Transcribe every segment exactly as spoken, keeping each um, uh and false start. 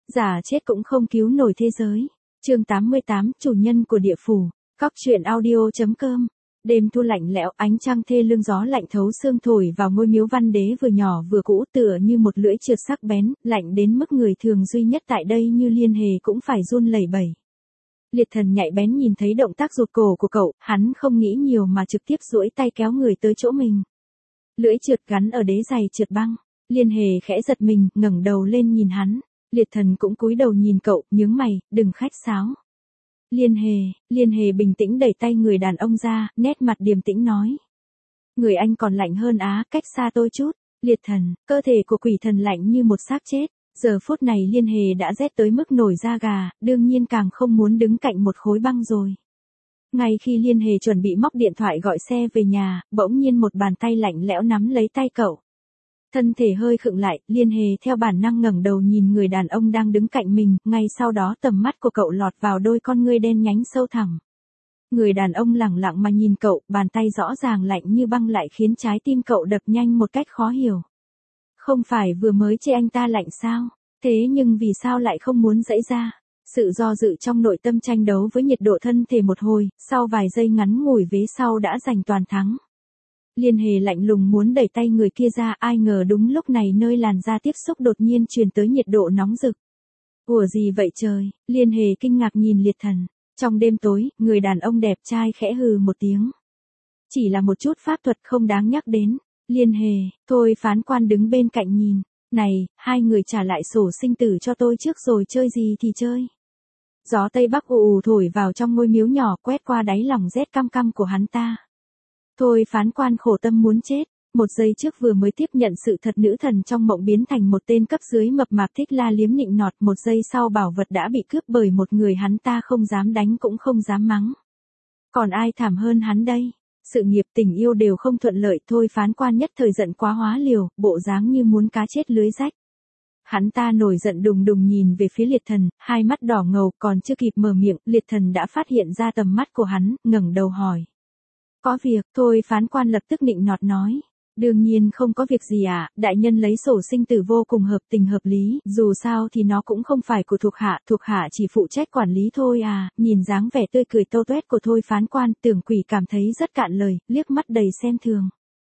Giả chết cũng không cứu nổi thế giới. Chương tám mươi tám, chủ nhân của địa phủ. Cóc truyện audio chấm com. Đêm thu lạnh lẽo, ánh trăng thê lương, gió lạnh thấu xương thổi vào ngôi miếu Văn Đế vừa nhỏ vừa cũ, tựa như một lưỡi trượt sắc bén, lạnh đến mức người thường duy nhất tại đây như Liên Hề cũng phải run lẩy bẩy. Liệt Thần nhạy bén nhìn thấy động tác rụt cổ của cậu, hắn không nghĩ nhiều mà trực tiếp duỗi tay kéo người tới chỗ mình. Lưỡi trượt gắn ở đế giày trượt băng. Liên Hề khẽ giật mình, ngẩng đầu lên nhìn hắn. Liệt Thần cũng cúi đầu nhìn cậu, nhướng mày, đừng khách sáo. Liên Hề, Liên Hề bình tĩnh đẩy tay người đàn ông ra, nét mặt điềm tĩnh nói. Người anh còn lạnh hơn á, cách xa tôi chút. Liệt Thần, cơ thể của quỷ thần lạnh như một xác chết. Giờ phút này Liên Hề đã rét tới mức nổi da gà, đương nhiên càng không muốn đứng cạnh một khối băng rồi. Ngay khi Liên Hề chuẩn bị móc điện thoại gọi xe về nhà, bỗng nhiên một bàn tay lạnh lẽo nắm lấy tay cậu. Thân thể hơi khựng lại, Liên Hề theo bản năng ngẩng đầu nhìn người đàn ông đang đứng cạnh mình, ngay sau đó tầm mắt của cậu lọt vào đôi con ngươi đen nhánh sâu thẳm. Người đàn ông lẳng lặng mà nhìn cậu, bàn tay rõ ràng lạnh như băng lại khiến trái tim cậu đập nhanh một cách khó hiểu. Không phải vừa mới chê anh ta lạnh sao? Thế nhưng vì sao lại không muốn giãy ra? Sự do dự trong nội tâm tranh đấu với nhiệt độ thân thể một hồi, sau vài giây ngắn ngủi vế sau đã giành toàn thắng. Liên Hề lạnh lùng muốn đẩy tay người kia ra, ai ngờ đúng lúc này nơi làn da tiếp xúc đột nhiên truyền tới nhiệt độ nóng rực. Ủa gì vậy trời? Liên Hề kinh ngạc nhìn Liệt Thần. Trong đêm tối, người đàn ông đẹp trai khẽ hừ một tiếng. Chỉ là một chút pháp thuật không đáng nhắc đến. Liên Hề, thôi phán quan đứng bên cạnh nhìn. Này, hai người trả lại sổ sinh tử cho tôi trước rồi chơi gì thì chơi. Gió Tây Bắc ù ù thổi vào trong ngôi miếu nhỏ, quét qua đáy lòng rét căm căm của hắn ta. Thôi phán quan khổ tâm muốn chết, một giây trước vừa mới tiếp nhận sự thật nữ thần trong mộng biến thành một tên cấp dưới mập mạp thích la liếm nịnh nọt, một giây sau bảo vật đã bị cướp bởi một người hắn ta không dám đánh cũng không dám mắng. Còn ai thảm hơn hắn đây? Sự nghiệp tình yêu đều không thuận lợi, thôi phán quan nhất thời giận quá hóa liều, bộ dáng như muốn cá chết lưới rách. Hắn ta nổi giận đùng đùng nhìn về phía Liệt Thần, hai mắt đỏ ngầu, còn chưa kịp mở miệng, Liệt Thần đã phát hiện ra tầm mắt của hắn, ngẩng đầu hỏi. Có việc, thôi phán quan lập tức nịnh nọt nói. Đương nhiên không có việc gì ạ, à, đại nhân lấy sổ sinh tử vô cùng hợp tình hợp lý, dù sao thì nó cũng không phải của thuộc hạ, thuộc hạ chỉ phụ trách quản lý thôi à, nhìn dáng vẻ tươi cười tâu tuét của thôi phán quan, Tưởng Quỷ cảm thấy rất cạn lời, liếc mắt đầy xem thường.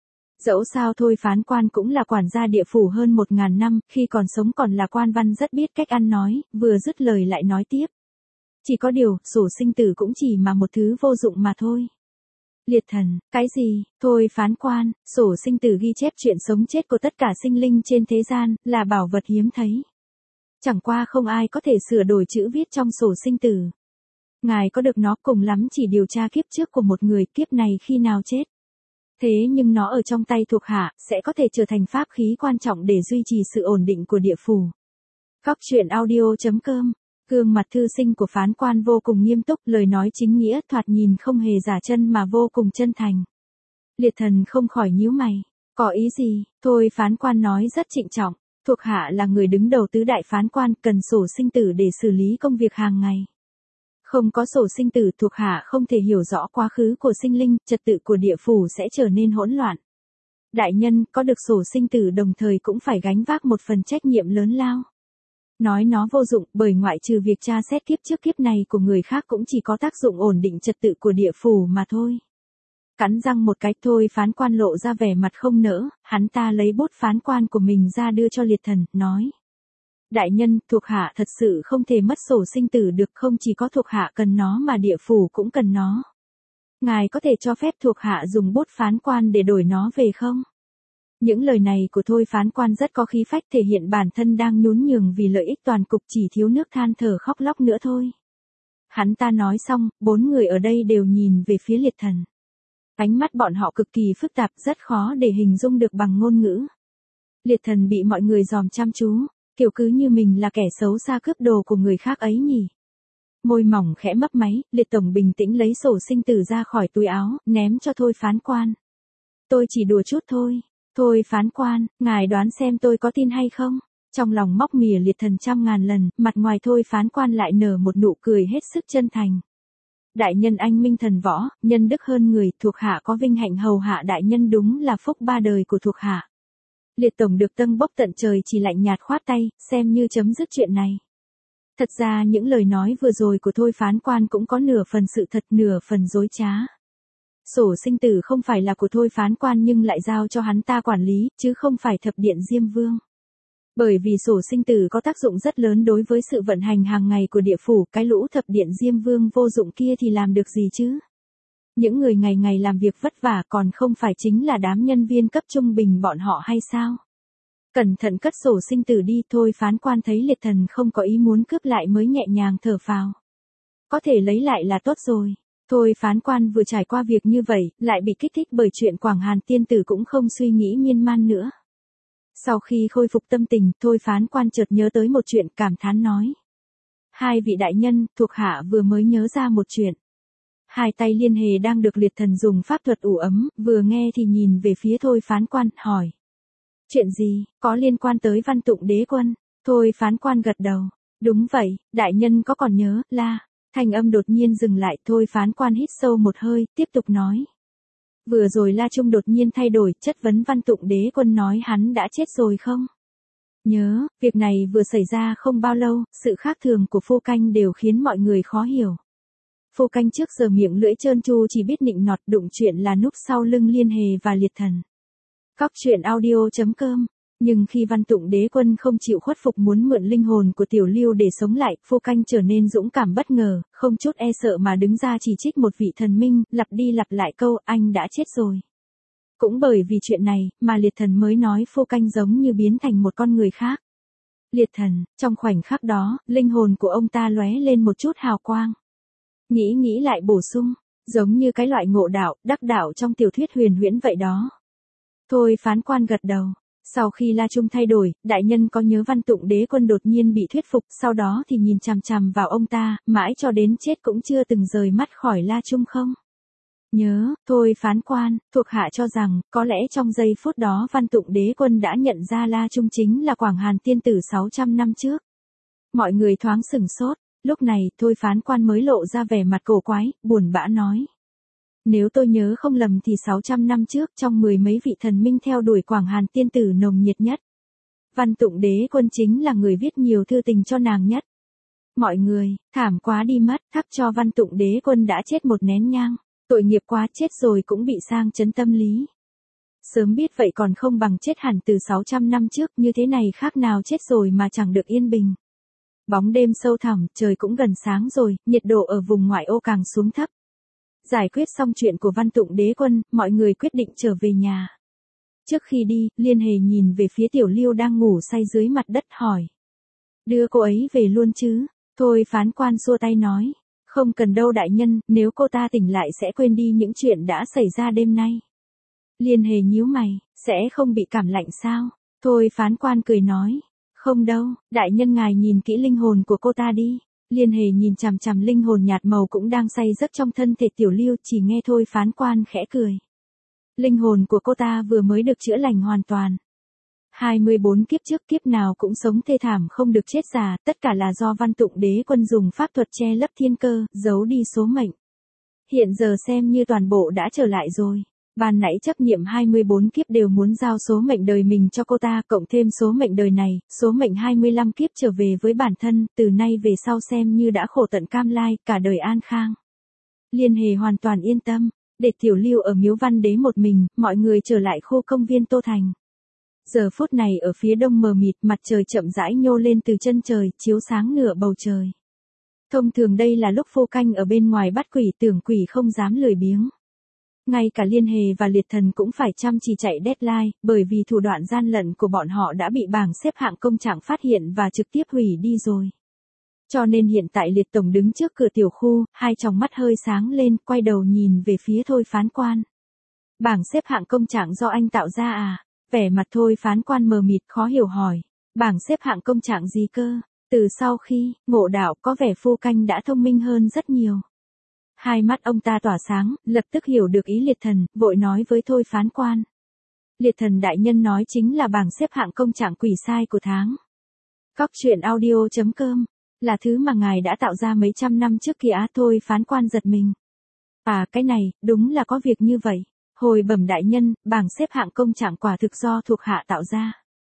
Dẫu sao thôi phán quan cũng là quản gia địa phủ hơn một ngàn năm, khi còn sống còn là quan văn rất biết cách ăn nói, vừa dứt lời lại nói tiếp. Chỉ có điều, sổ sinh tử cũng chỉ mà một thứ vô dụng mà thôi. Liệt Thần, cái gì? Thôi phán quan, sổ sinh tử ghi chép chuyện sống chết của tất cả sinh linh trên thế gian, là bảo vật hiếm thấy. Chẳng qua không ai có thể sửa đổi chữ viết trong sổ sinh tử. Ngài có được nó cùng lắm chỉ điều tra kiếp trước của một người, kiếp này khi nào chết. Thế nhưng nó ở trong tay thuộc hạ, sẽ có thể trở thành pháp khí quan trọng để duy trì sự ổn định của địa phủ. Cóc truyện audio chấm com. Gương mặt thư sinh của phán quan vô cùng nghiêm túc, lời nói chính nghĩa, thoạt nhìn không hề giả chân mà vô cùng chân thành. Liệt Thần không khỏi nhíu mày. Có ý gì? Thôi phán quan nói rất trịnh trọng. Thuộc hạ là người đứng đầu tứ đại phán quan, cần sổ sinh tử để xử lý công việc hàng ngày. Không có sổ sinh tử, thuộc hạ không thể hiểu rõ quá khứ của sinh linh, trật tự của địa phủ sẽ trở nên hỗn loạn. Đại nhân, có được sổ sinh tử đồng thời cũng phải gánh vác một phần trách nhiệm lớn lao. Nói nó vô dụng, bởi ngoại trừ việc tra xét kiếp trước kiếp này của người khác cũng chỉ có tác dụng ổn định trật tự của địa phủ mà thôi. Cắn răng một cái, thôi phán quan lộ ra vẻ mặt không nỡ, hắn ta lấy bút phán quan của mình ra đưa cho Liệt Thần, nói. Đại nhân, thuộc hạ thật sự không thể mất sổ sinh tử được, không chỉ có thuộc hạ cần nó mà địa phủ cũng cần nó. Ngài có thể cho phép thuộc hạ dùng bút phán quan để đổi nó về không? Những lời này của thôi phán quan rất có khí phách, thể hiện bản thân đang nhún nhường vì lợi ích toàn cục, chỉ thiếu nước than thở khóc lóc nữa thôi. Hắn ta nói xong, bốn người ở đây đều nhìn về phía Liệt Thần. Ánh mắt bọn họ cực kỳ phức tạp, rất khó để hình dung được bằng ngôn ngữ. Liệt Thần bị mọi người dòm chăm chú, kiểu cứ như mình là kẻ xấu xa cướp đồ của người khác ấy nhỉ. Môi mỏng khẽ mấp máy, Liệt Tổng bình tĩnh lấy sổ sinh tử ra khỏi túi áo, ném cho thôi phán quan. Tôi chỉ đùa chút thôi. Thôi phán quan, ngài đoán xem tôi có tin hay không? Trong lòng móc mỉa Liệt Thần trăm ngàn lần, mặt ngoài thôi phán quan lại nở một nụ cười hết sức chân thành. Đại nhân anh minh thần võ, nhân đức hơn người, thuộc hạ có vinh hạnh hầu hạ đại nhân, đúng là phúc ba đời của thuộc hạ. Liệt Tổng được tâng bốc tận trời chỉ lạnh nhạt khoát tay, xem như chấm dứt chuyện này. Thật ra những lời nói vừa rồi của thôi phán quan cũng có nửa phần sự thật nửa phần dối trá. Sổ sinh tử không phải là của thôi phán quan nhưng lại giao cho hắn ta quản lý, chứ không phải thập điện Diêm Vương. Bởi vì sổ sinh tử có tác dụng rất lớn đối với sự vận hành hàng ngày của địa phủ, cái lũ thập điện Diêm Vương vô dụng kia thì làm được gì chứ? Những người ngày ngày làm việc vất vả còn không phải chính là đám nhân viên cấp trung bình bọn họ hay sao? Cẩn thận cất sổ sinh tử đi, thôi phán quan thấy liệt thần không có ý muốn cướp lại mới nhẹ nhàng thở phào. Có thể lấy lại là tốt rồi. Thôi phán quan vừa trải qua việc như vậy, lại bị kích thích bởi chuyện Quảng Hàn tiên tử cũng không suy nghĩ miên man nữa. Sau khi khôi phục tâm tình, thôi phán quan chợt nhớ tới một chuyện, cảm thán nói. Hai vị đại nhân, thuộc hạ vừa mới nhớ ra một chuyện. Hai tay liên hề đang được liệt thần dùng pháp thuật ủ ấm, vừa nghe thì nhìn về phía thôi phán quan, hỏi. Chuyện gì, có liên quan tới Văn Tụng Đế Quân? Thôi phán quan gật đầu. Đúng vậy, đại nhân có còn nhớ, la. Thanh âm đột nhiên dừng lại, thôi phán quan hít sâu một hơi, tiếp tục nói. Vừa rồi La Trung đột nhiên thay đổi, chất vấn Văn Tụng Đế Quân nói hắn đã chết rồi không? Nhớ, việc này vừa xảy ra không bao lâu, sự khác thường của Phu Canh đều khiến mọi người khó hiểu. Phu Canh trước giờ miệng lưỡi trơn tru chỉ biết nịnh nọt, đụng chuyện là núp sau lưng liên hề và liệt thần. Cóc truyện audio chấm com. Nhưng khi Văn Tụng Đế Quân không chịu khuất phục muốn mượn linh hồn của Tiểu Lưu để sống lại, Phu Canh trở nên dũng cảm bất ngờ, không chút e sợ mà đứng ra chỉ trích một vị thần minh, lặp đi lặp lại câu anh đã chết rồi. Cũng bởi vì chuyện này, mà liệt thần mới nói Phu Canh giống như biến thành một con người khác. Liệt thần, trong khoảnh khắc đó, linh hồn của ông ta lóe lên một chút hào quang. Nghĩ nghĩ lại bổ sung, giống như cái loại ngộ đạo, đắc đạo trong tiểu thuyết huyền huyễn vậy đó. Thôi phán quan gật đầu. Sau khi La Trung thay đổi, đại nhân có nhớ Văn Tụng Đế Quân đột nhiên bị thuyết phục, sau đó thì nhìn chằm chằm vào ông ta, mãi cho đến chết cũng chưa từng rời mắt khỏi La Trung không? Nhớ, thôi phán quan, thuộc hạ cho rằng, có lẽ trong giây phút đó Văn Tụng Đế Quân đã nhận ra La Trung chính là Quảng Hàn tiên tử sáu trăm năm trước. Mọi người thoáng sửng sốt, lúc này, thôi phán quan mới lộ ra vẻ mặt cổ quái, buồn bã nói. Nếu tôi nhớ không lầm thì sáu trăm năm trước trong mười mấy vị thần minh theo đuổi Quảng Hàn tiên tử nồng nhiệt nhất. Văn Tụng Đế Quân chính là người viết nhiều thư tình cho nàng nhất. Mọi người, thảm quá đi mất, thắp cho Văn Tụng Đế Quân đã chết một nén nhang. Tội nghiệp quá, chết rồi cũng bị sang chấn tâm lý. Sớm biết vậy còn không bằng chết hẳn từ sáu trăm năm trước, như thế này khác nào chết rồi mà chẳng được yên bình. Bóng đêm sâu thẳm, trời cũng gần sáng rồi, nhiệt độ ở vùng ngoại ô càng xuống thấp. Giải quyết xong chuyện của Văn Tụng Đế Quân, mọi người quyết định trở về nhà. Trước khi đi, Liên Hề nhìn về phía Tiểu Lưu đang ngủ say dưới mặt đất hỏi. Đưa cô ấy về luôn chứ? Thôi phán quan xua tay nói. Không cần đâu đại nhân, nếu cô ta tỉnh lại sẽ quên đi những chuyện đã xảy ra đêm nay. Liên Hề nhíu mày, sẽ không bị cảm lạnh sao? Thôi phán quan cười nói. Không đâu, đại nhân ngài nhìn kỹ linh hồn của cô ta đi. Liên Hề nhìn chằm chằm linh hồn nhạt màu cũng đang say giấc trong thân thể Tiểu Lưu, chỉ nghe thôi phán quan khẽ cười. Linh hồn của cô ta vừa mới được chữa lành hoàn toàn. hai mươi bốn kiếp trước kiếp nào cũng sống thê thảm không được chết già, tất cả là do Văn Tụng Đế Quân dùng pháp thuật che lấp thiên cơ, giấu đi số mệnh. Hiện giờ xem như toàn bộ đã trở lại rồi. Ban nãy chấp niệm hai mươi bốn kiếp đều muốn giao số mệnh đời mình cho cô ta, cộng thêm số mệnh đời này, số mệnh hai mươi lăm kiếp trở về với bản thân, từ nay về sau xem như đã khổ tận cam lai, cả đời an khang. Liên Hề hoàn toàn yên tâm, để Tiểu Lưu ở Miếu Văn Đế một mình, mọi người trở lại khu công viên Tô Thành. Giờ phút này ở phía đông mờ mịt, mặt trời chậm rãi nhô lên từ chân trời, chiếu sáng nửa bầu trời. Thông thường đây là lúc Phu Canh ở bên ngoài bắt quỷ, tưởng quỷ không dám lười biếng. Ngay cả Liên Hề và Liệt Thần cũng phải chăm chỉ chạy deadline, bởi vì thủ đoạn gian lận của bọn họ đã bị bảng xếp hạng công trạng phát hiện và trực tiếp hủy đi rồi. Cho nên hiện tại Liệt Tổng đứng trước cửa tiểu khu, hai tròng mắt hơi sáng lên, quay đầu nhìn về phía thôi phán quan. Bảng xếp hạng công trạng do anh tạo ra à? Vẻ mặt thôi phán quan mờ mịt khó hiểu hỏi. Bảng xếp hạng công trạng gì cơ? Từ sau khi, ngộ đạo có vẻ Phu Canh đã thông minh hơn rất nhiều. Hai mắt ông ta tỏa sáng, lập tức hiểu được ý Liệt Thần, vội nói với thôi phán quan. Liệt Thần đại nhân nói chính là bảng xếp hạng công trạng quỷ sai của tháng. Cóc truyện audio chấm com, là thứ mà ngài đã tạo ra mấy trăm năm trước kia. Thôi phán quan giật mình. À cái này, đúng là có việc như vậy. Hồi bẩm đại nhân, bảng xếp hạng công trạng quả thực do thuộc hạ tạo ra.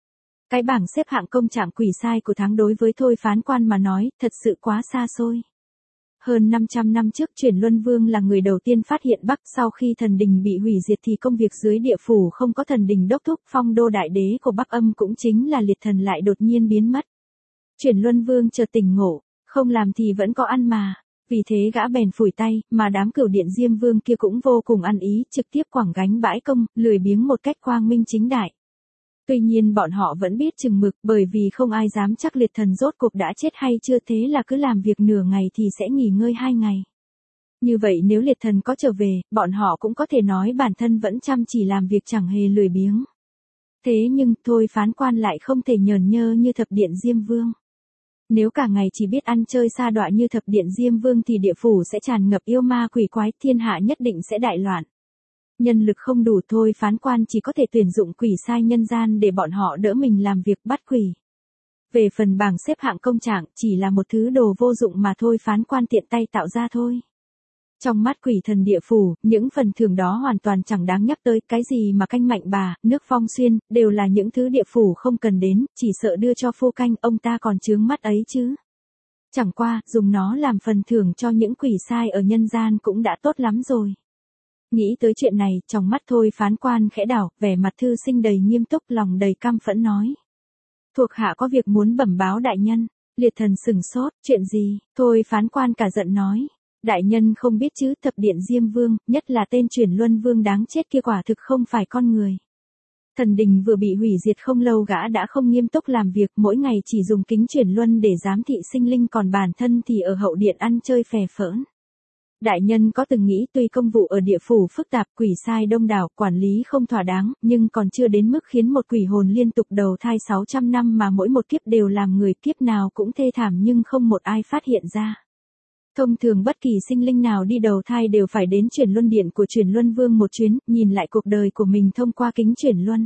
Cái bảng xếp hạng công trạng quỷ sai của tháng đối với thôi phán quan mà nói, thật sự quá xa xôi. Hơn năm trăm năm trước Chuyển Luân Vương là người đầu tiên phát hiện Bắc, sau khi thần đình bị hủy diệt thì công việc dưới địa phủ không có thần đình đốc thúc, phong đô đại đế của Bắc Âm cũng chính là liệt thần lại đột nhiên biến mất. Chuyển Luân Vương chợt tỉnh ngộ, không làm thì vẫn có ăn mà, vì thế gã bèn phủi tay, mà đám Cửu Điện Diêm Vương kia cũng vô cùng ăn ý, trực tiếp quẳng gánh bãi công, lười biếng một cách quang minh chính đại. Tuy nhiên bọn họ vẫn biết chừng mực, bởi vì không ai dám chắc liệt thần rốt cuộc đã chết hay chưa, thế là cứ làm việc nửa ngày thì sẽ nghỉ ngơi hai ngày. Như vậy nếu liệt thần có trở về, bọn họ cũng có thể nói bản thân vẫn chăm chỉ làm việc chẳng hề lười biếng. Thế nhưng, thôi phán quan lại không thể nhờn nhơ như Thập Điện Diêm Vương. Nếu cả ngày chỉ biết ăn chơi sa đọa như Thập Điện Diêm Vương thì địa phủ sẽ tràn ngập yêu ma quỷ quái, thiên hạ nhất định sẽ đại loạn. Nhân lực không đủ, thôi phán quan chỉ có thể tuyển dụng quỷ sai nhân gian để bọn họ đỡ mình làm việc bắt quỷ. Về phần bảng xếp hạng công trạng, chỉ là một thứ đồ vô dụng mà thôi phán quan tiện tay tạo ra thôi. Trong mắt quỷ thần địa phủ, những phần thưởng đó hoàn toàn chẳng đáng nhắc tới, cái gì mà canh mạnh bà, nước phong xuyên, đều là những thứ địa phủ không cần đến, chỉ sợ đưa cho Phô Canh, ông ta còn chướng mắt ấy chứ. Chẳng qua, dùng nó làm phần thưởng cho những quỷ sai ở nhân gian cũng đã tốt lắm rồi. Nghĩ tới chuyện này, trong mắt thôi phán quan khẽ đảo, vẻ mặt thư sinh đầy nghiêm túc, lòng đầy căm phẫn nói. Thuộc hạ có việc muốn bẩm báo đại nhân. Liệt thần sừng sốt, chuyện gì? Thôi phán quan cả giận nói. Đại nhân không biết chứ, Thập Điện Diêm Vương, nhất là tên Chuyển Luân Vương đáng chết kia quả thực không phải con người. Thần đình vừa bị hủy diệt không lâu, gã đã không nghiêm túc làm việc, mỗi ngày chỉ dùng kính chuyển luân để giám thị sinh linh, còn bản thân thì ở hậu điện ăn chơi phè phỡn. Đại nhân có từng nghĩ tuy công vụ ở địa phủ phức tạp, quỷ sai đông đảo, quản lý không thỏa đáng, nhưng còn chưa đến mức khiến một quỷ hồn liên tục đầu thai sáu trăm năm mà mỗi một kiếp đều làm người, kiếp nào cũng thê thảm nhưng không một ai phát hiện ra. Thông thường bất kỳ sinh linh nào đi đầu thai đều phải đến chuyển luân điện của Chuyển Luân Vương một chuyến, nhìn lại cuộc đời của mình thông qua kính chuyển luân.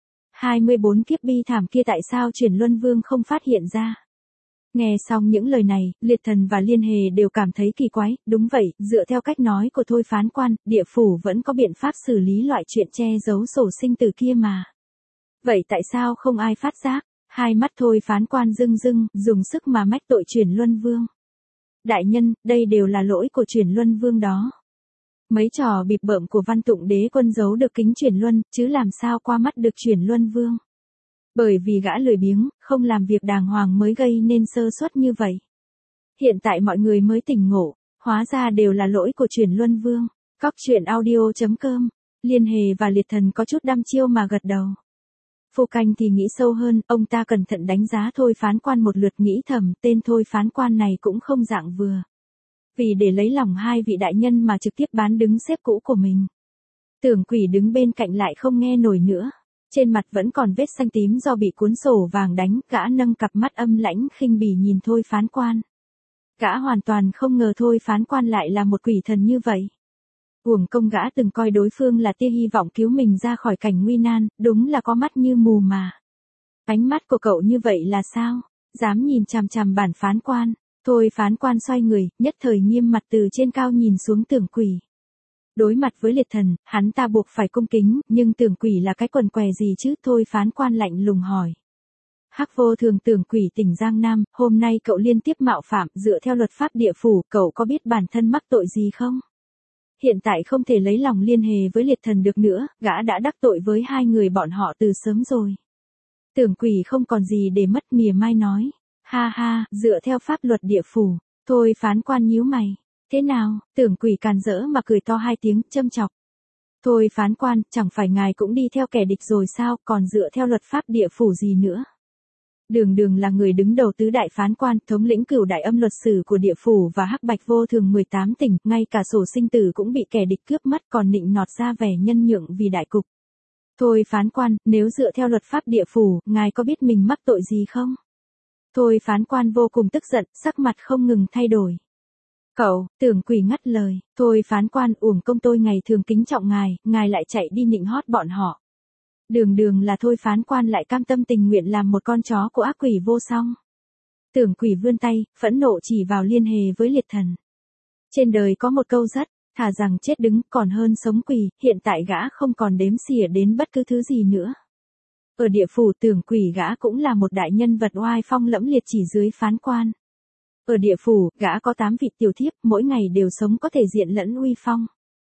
hai mươi bốn kiếp bi thảm kia tại sao Chuyển Luân Vương không phát hiện ra? Nghe xong những lời này, Liệt Thần và Liên Hề đều cảm thấy kỳ quái, đúng vậy, dựa theo cách nói của thôi phán quan, địa phủ vẫn có biện pháp xử lý loại chuyện che giấu sổ sinh tử kia mà. Vậy tại sao không ai phát giác? Hai mắt thôi phán quan rưng rưng, dùng sức mà mách tội Chuyển Luân Vương. Đại nhân, đây đều là lỗi của Chuyển Luân Vương đó. Mấy trò bịp bợm của Văn Tụng Đế Quân giấu được kính chuyển luân, chứ làm sao qua mắt được Chuyển Luân Vương. Bởi vì gã lười biếng, không làm việc đàng hoàng mới gây nên sơ suất như vậy. Hiện tại mọi người mới tỉnh ngộ, hóa ra đều là lỗi của Chuyển Luân Vương. Cóc truyện audio chấm com, Liên Hề và Liệt Thần có chút đăm chiêu mà gật đầu. Phu Canh thì nghĩ sâu hơn, ông ta cẩn thận đánh giá thôi phán quan một lượt, nghĩ thầm, tên thôi phán quan này cũng không dạng vừa. Vì để lấy lòng hai vị đại nhân mà trực tiếp bán đứng xếp cũ của mình. Tưởng Quỷ đứng bên cạnh lại không nghe nổi nữa. Trên mặt vẫn còn vết xanh tím do bị cuốn sổ vàng đánh, gã nâng cặp mắt âm lãnh khinh bỉ nhìn thôi phán quan. Gã hoàn toàn không ngờ thôi phán quan lại là một quỷ thần như vậy. Uổng công gã từng coi đối phương là tia hy vọng cứu mình ra khỏi cảnh nguy nan, đúng là có mắt như mù mà. Ánh mắt của cậu như vậy là sao? Dám nhìn chằm chằm bản phán quan. Thôi phán quan xoay người, nhất thời nghiêm mặt từ trên cao nhìn xuống Tưởng Quỷ. Đối mặt với Liệt Thần, hắn ta buộc phải cung kính, nhưng Tưởng Quỷ là cái quần què gì chứ? Thôi phán quan lạnh lùng hỏi. Hắc Vô Thường, Tưởng Quỷ tỉnh Giang Nam, hôm nay cậu liên tiếp mạo phạm, dựa theo luật pháp địa phủ, cậu có biết bản thân mắc tội gì không? Hiện tại không thể lấy lòng liên hệ với Liệt Thần được nữa, gã đã đắc tội với hai người bọn họ từ sớm rồi. Tưởng Quỷ không còn gì để mất, mỉa mai nói. Ha ha, dựa theo pháp luật địa phủ. Thôi phán quan nhíu mày. Thế nào? Tưởng Quỷ càn rỡ mà cười to hai tiếng, châm chọc. Thôi phán quan, chẳng phải ngài cũng đi theo kẻ địch rồi sao, còn dựa theo luật pháp địa phủ gì nữa? Đường Đường là người đứng đầu tứ đại phán quan, thống lĩnh cửu đại âm luật sử của địa phủ và Hắc Bạch Vô Thường mười tám tỉnh, ngay cả sổ sinh tử cũng bị kẻ địch cướp mất, còn nịnh nọt ra vẻ nhân nhượng vì đại cục. Thôi phán quan, nếu dựa theo luật pháp địa phủ, ngài có biết mình mắc tội gì không? Thôi phán quan vô cùng tức giận, sắc mặt không ngừng thay đổi. Cậu, Tưởng Quỷ ngắt lời, thôi phán quan, uổng công tôi ngày thường kính trọng ngài, ngài lại chạy đi nịnh hót bọn họ. Đường Đường là thôi phán quan lại cam tâm tình nguyện làm một con chó của ác quỷ vô song. Tưởng Quỷ vươn tay, phẫn nộ chỉ vào liên hệ với Liệt Thần. Trên đời có một câu rất, thà rằng chết đứng còn hơn sống quỷ, hiện tại gã không còn đếm xỉa đến bất cứ thứ gì nữa. Ở địa phủ Tưởng Quỷ gã cũng là một đại nhân vật oai phong lẫm liệt chỉ dưới phán quan. Ở địa phủ, gã có tám vị tiểu thiếp, mỗi ngày đều sống có thể diện lẫn uy phong.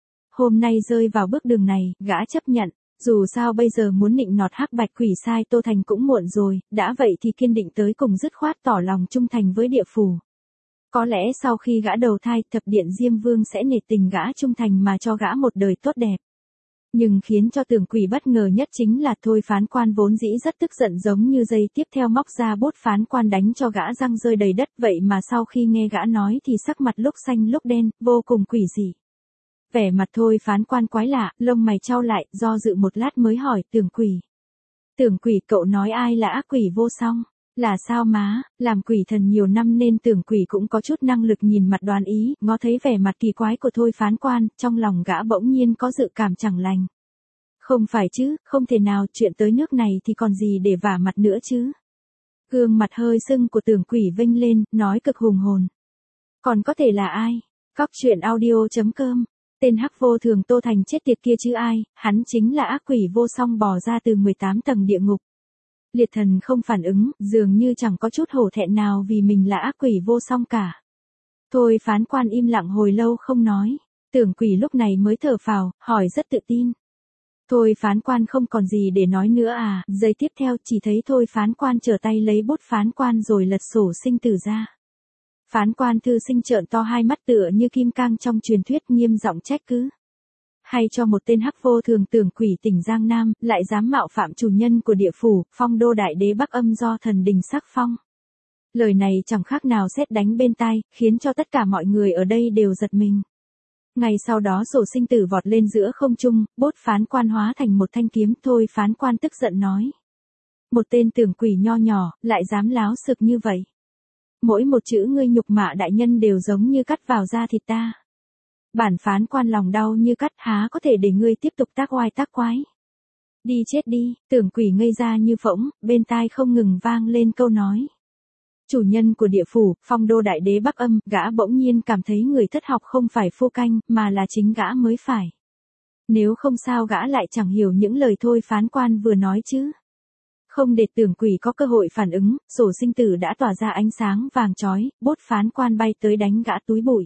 Hôm nay rơi vào bước đường này, gã chấp nhận. Dù sao bây giờ muốn nịnh nọt hắc bạch quỷ sai Tô Thành cũng muộn rồi, đã vậy thì kiên định tới cùng dứt khoát tỏ lòng trung thành với địa phủ. Có lẽ sau khi gã đầu thai, thập điện Diêm Vương sẽ nể tình gã trung thành mà cho gã một đời tốt đẹp. Nhưng khiến cho Tưởng Quỷ bất ngờ nhất chính là thôi phán quan vốn dĩ rất tức giận giống như dây tiếp theo móc ra bút phán quan đánh cho gã răng rơi đầy đất, vậy mà sau khi nghe gã nói thì sắc mặt lúc xanh lúc đen, vô cùng quỷ dị. Vẻ mặt thôi phán quan quái lạ, lông mày chau lại, do dự một lát mới hỏi Tưởng Quỷ. Tưởng Quỷ, cậu nói ai là ác quỷ vô song? Là sao má? Làm quỷ thần nhiều năm nên Tưởng Quỷ cũng có chút năng lực nhìn mặt đoán ý, ngó thấy vẻ mặt kỳ quái của thôi phán quan, trong lòng gã bỗng nhiên có dự cảm chẳng lành. Không phải chứ, không thể nào, chuyện tới nước này thì còn gì để vả mặt nữa chứ. Gương mặt hơi sưng của Tưởng Quỷ vênh lên, nói cực hùng hồn. Còn có thể là ai? Cóc truyện audio chấm com. Tên hắc vô thường Tô Thành chết tiệt kia chứ ai, hắn chính là ác quỷ vô song bò ra từ mười tám tầng địa ngục. Liệt thần không phản ứng, dường như chẳng có chút hổ thẹn nào vì mình là ác quỷ vô song cả. Thôi phán quan im lặng hồi lâu không nói. Tưởng Quỷ lúc này mới thở phào, hỏi rất tự tin. Thôi phán quan không còn gì để nói nữa à, giây tiếp theo chỉ thấy thôi phán quan trở tay lấy bút phán quan rồi lật sổ sinh tử ra. Phán quan thư sinh trợn to hai mắt tựa như kim cang trong truyền thuyết, nghiêm giọng trách cứ. Hay cho một tên hắc vô thường Tưởng Quỷ tỉnh Giang Nam, lại dám mạo phạm chủ nhân của địa phủ, phong đô đại đế Bắc Âm do thần đình sắc phong. Lời này chẳng khác nào sét đánh bên tai, khiến cho tất cả mọi người ở đây đều giật mình. Ngày sau đó sổ sinh tử vọt lên giữa không trung, bút phán quan hóa thành một thanh kiếm. Thôi phán quan tức giận nói. Một tên Tưởng Quỷ nho nhỏ, lại dám láo xực như vậy. Mỗi một chữ ngươi nhục mạ đại nhân đều giống như cắt vào da thịt ta. Bản phán quan lòng đau như cắt, há có thể để ngươi tiếp tục tác oai tác quái. Đi chết đi, Tưởng Quỷ ngây ra như phỗng, bên tai không ngừng vang lên câu nói. Chủ nhân của địa phủ, phong đô đại đế Bắc Âm, gã bỗng nhiên cảm thấy người thất học không phải Phu Canh, mà là chính gã mới phải. Nếu không sao gã lại chẳng hiểu những lời thôi phán quan vừa nói chứ. Không để Tưởng Quỷ có cơ hội phản ứng, sổ sinh tử đã tỏa ra ánh sáng vàng chói, bút phán quan bay tới đánh gã túi bụi.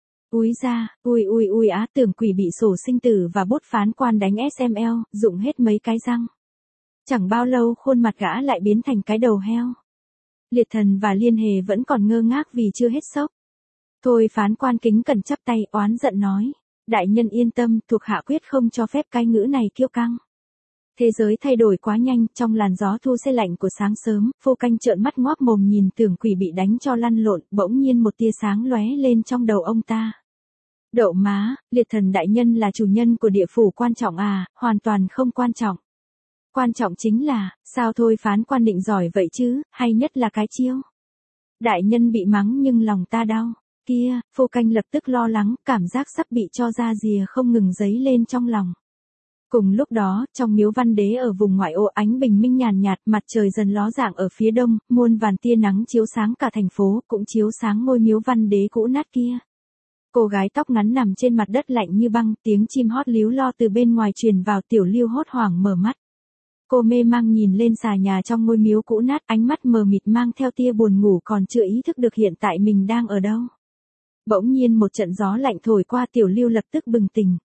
Úi ra, ui ui ui á, Tưởng Quỷ bị sổ sinh tử và bút phán quan đánh ét em lờ, rụng hết mấy cái răng. Chẳng bao lâu khuôn mặt gã lại biến thành cái đầu heo. Liệt thần và Liên Hề vẫn còn ngơ ngác vì chưa hết sốc. Thôi phán quan kính cẩn chắp tay, oán giận nói. Đại nhân yên tâm, thuộc hạ quyết không cho phép cái ngữ này kiêu căng. Thế giới thay đổi quá nhanh, trong làn gió thu se lạnh của sáng sớm, Phu Canh trợn mắt ngoác mồm nhìn Tưởng Quỷ bị đánh cho lăn lộn, bỗng nhiên một tia sáng lóe lên trong đầu ông ta. Đậu má, liệt thần đại nhân là chủ nhân của địa phủ quan trọng à, hoàn toàn không quan trọng. Quan trọng chính là, sao thôi phán quan định giỏi vậy chứ, hay nhất là cái chiêu. Đại nhân bị mắng nhưng lòng ta đau. Kia, Phu Canh lập tức lo lắng, cảm giác sắp bị cho ra rìa không ngừng dấy lên trong lòng. Cùng lúc đó, trong miếu Văn Đế ở vùng ngoại ô, ánh bình minh nhàn nhạt, mặt trời dần ló dạng ở phía đông, muôn vàn tia nắng chiếu sáng cả thành phố, cũng chiếu sáng ngôi miếu Văn Đế cũ nát kia. Cô gái tóc ngắn nằm trên mặt đất lạnh như băng, tiếng chim hót líu lo từ bên ngoài truyền vào. Tiểu Lưu hốt hoảng mở mắt. Cô mê mang nhìn lên xà nhà trong ngôi miếu cũ nát, ánh mắt mờ mịt mang theo tia buồn ngủ, còn chưa ý thức được hiện tại mình đang ở đâu. Bỗng nhiên một trận gió lạnh thổi qua, Tiểu Lưu lập tức bừng tỉnh.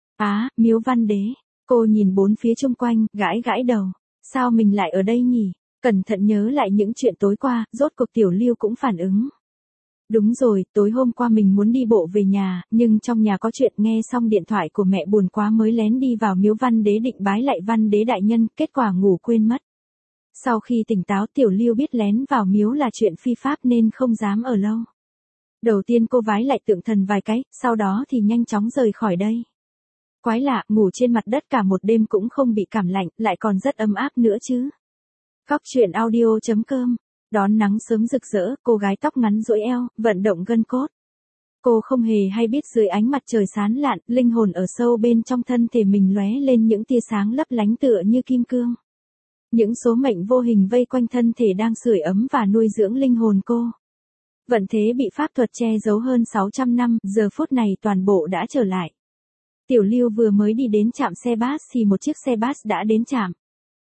Á, miếu Văn Đế. Cô nhìn bốn phía xung quanh, gãi gãi đầu. Sao mình lại ở đây nhỉ? Cẩn thận nhớ lại những chuyện tối qua, rốt cuộc Tiểu Lưu cũng phản ứng. Đúng rồi, tối hôm qua mình muốn đi bộ về nhà, nhưng trong nhà có chuyện, nghe xong điện thoại của mẹ buồn quá mới lén đi vào miếu Văn Đế định bái lại Văn Đế đại nhân, kết quả ngủ quên mất. Sau khi tỉnh táo, Tiểu Lưu biết lén vào miếu là chuyện phi pháp nên không dám ở lâu. Đầu tiên cô vái lại tượng thần vài cái, sau đó thì nhanh chóng rời khỏi đây. Quái lạ, ngủ trên mặt đất cả một đêm cũng không bị cảm lạnh, lại còn rất ấm áp nữa chứ. Cóc truyện audio chấm com. Đón nắng sớm rực rỡ, cô gái tóc ngắn duỗi eo, vận động gân cốt. Cô không hề hay biết dưới ánh mặt trời sáng lạn, linh hồn ở sâu bên trong thân thể mình lóe lên những tia sáng lấp lánh tựa như kim cương. Những số mệnh vô hình vây quanh thân thể đang sưởi ấm và nuôi dưỡng linh hồn cô. Vận thế bị pháp thuật che giấu hơn sáu trăm năm, giờ phút này toàn bộ đã trở lại. Tiểu Lưu vừa mới đi đến trạm xe bus thì một chiếc xe bus đã đến trạm.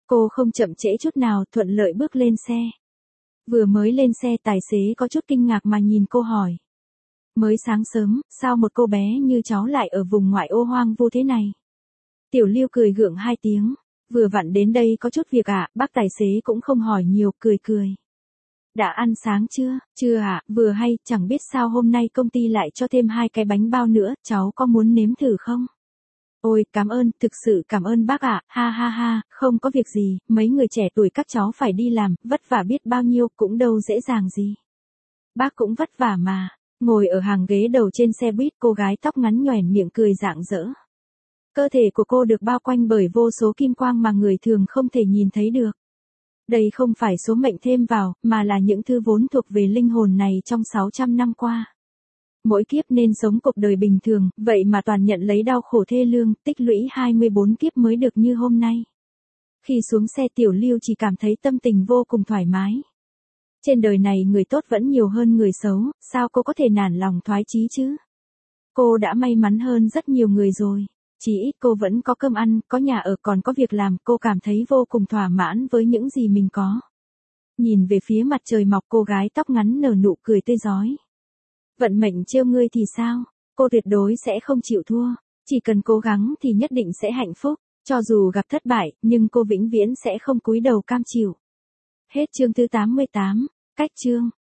Cô không chậm trễ chút nào, thuận lợi bước lên xe. Vừa mới lên xe tài xế có chút kinh ngạc mà nhìn cô hỏi. Mới sáng sớm, sao một cô bé như cháu lại ở vùng ngoại ô hoang vu thế này? Tiểu Lưu cười gượng hai tiếng. Vừa vặn đến đây có chút việc ạ, à, bác tài xế cũng không hỏi nhiều, cười cười. Đã ăn sáng chưa? Chưa ạ, à, vừa hay, chẳng biết sao hôm nay công ty lại cho thêm hai cái bánh bao nữa, cháu có muốn nếm thử không? Ôi, cảm ơn, thực sự cảm ơn bác ạ, à. Ha ha ha, không có việc gì, mấy người trẻ tuổi các cháu phải đi làm, vất vả biết bao nhiêu, cũng đâu dễ dàng gì. Bác cũng vất vả mà. Ngồi ở hàng ghế đầu trên xe buýt, cô gái tóc ngắn nhoẻn miệng cười rạng rỡ. Cơ thể của cô được bao quanh bởi vô số kim quang mà người thường không thể nhìn thấy được. Đây không phải số mệnh thêm vào, mà là những thứ vốn thuộc về linh hồn này trong sáu trăm năm qua. Mỗi kiếp nên sống cuộc đời bình thường, vậy mà toàn nhận lấy đau khổ thê lương, tích lũy hai mươi bốn kiếp mới được như hôm nay. Khi xuống xe Tiểu Lưu chỉ cảm thấy tâm tình vô cùng thoải mái. Trên đời này người tốt vẫn nhiều hơn người xấu, sao cô có thể nản lòng thoái chí chứ? Cô đã may mắn hơn rất nhiều người rồi. Chỉ ít cô vẫn có cơm ăn, có nhà ở, còn có việc làm, cô cảm thấy vô cùng thỏa mãn với những gì mình có. Nhìn về phía mặt trời mọc, cô gái tóc ngắn nở nụ cười tươi rói. Vận mệnh trêu ngươi thì sao? Cô tuyệt đối sẽ không chịu thua. Chỉ cần cố gắng thì nhất định sẽ hạnh phúc. Cho dù gặp thất bại, nhưng cô vĩnh viễn sẽ không cúi đầu cam chịu. Hết chương thứ tám mươi tám. Cách chương.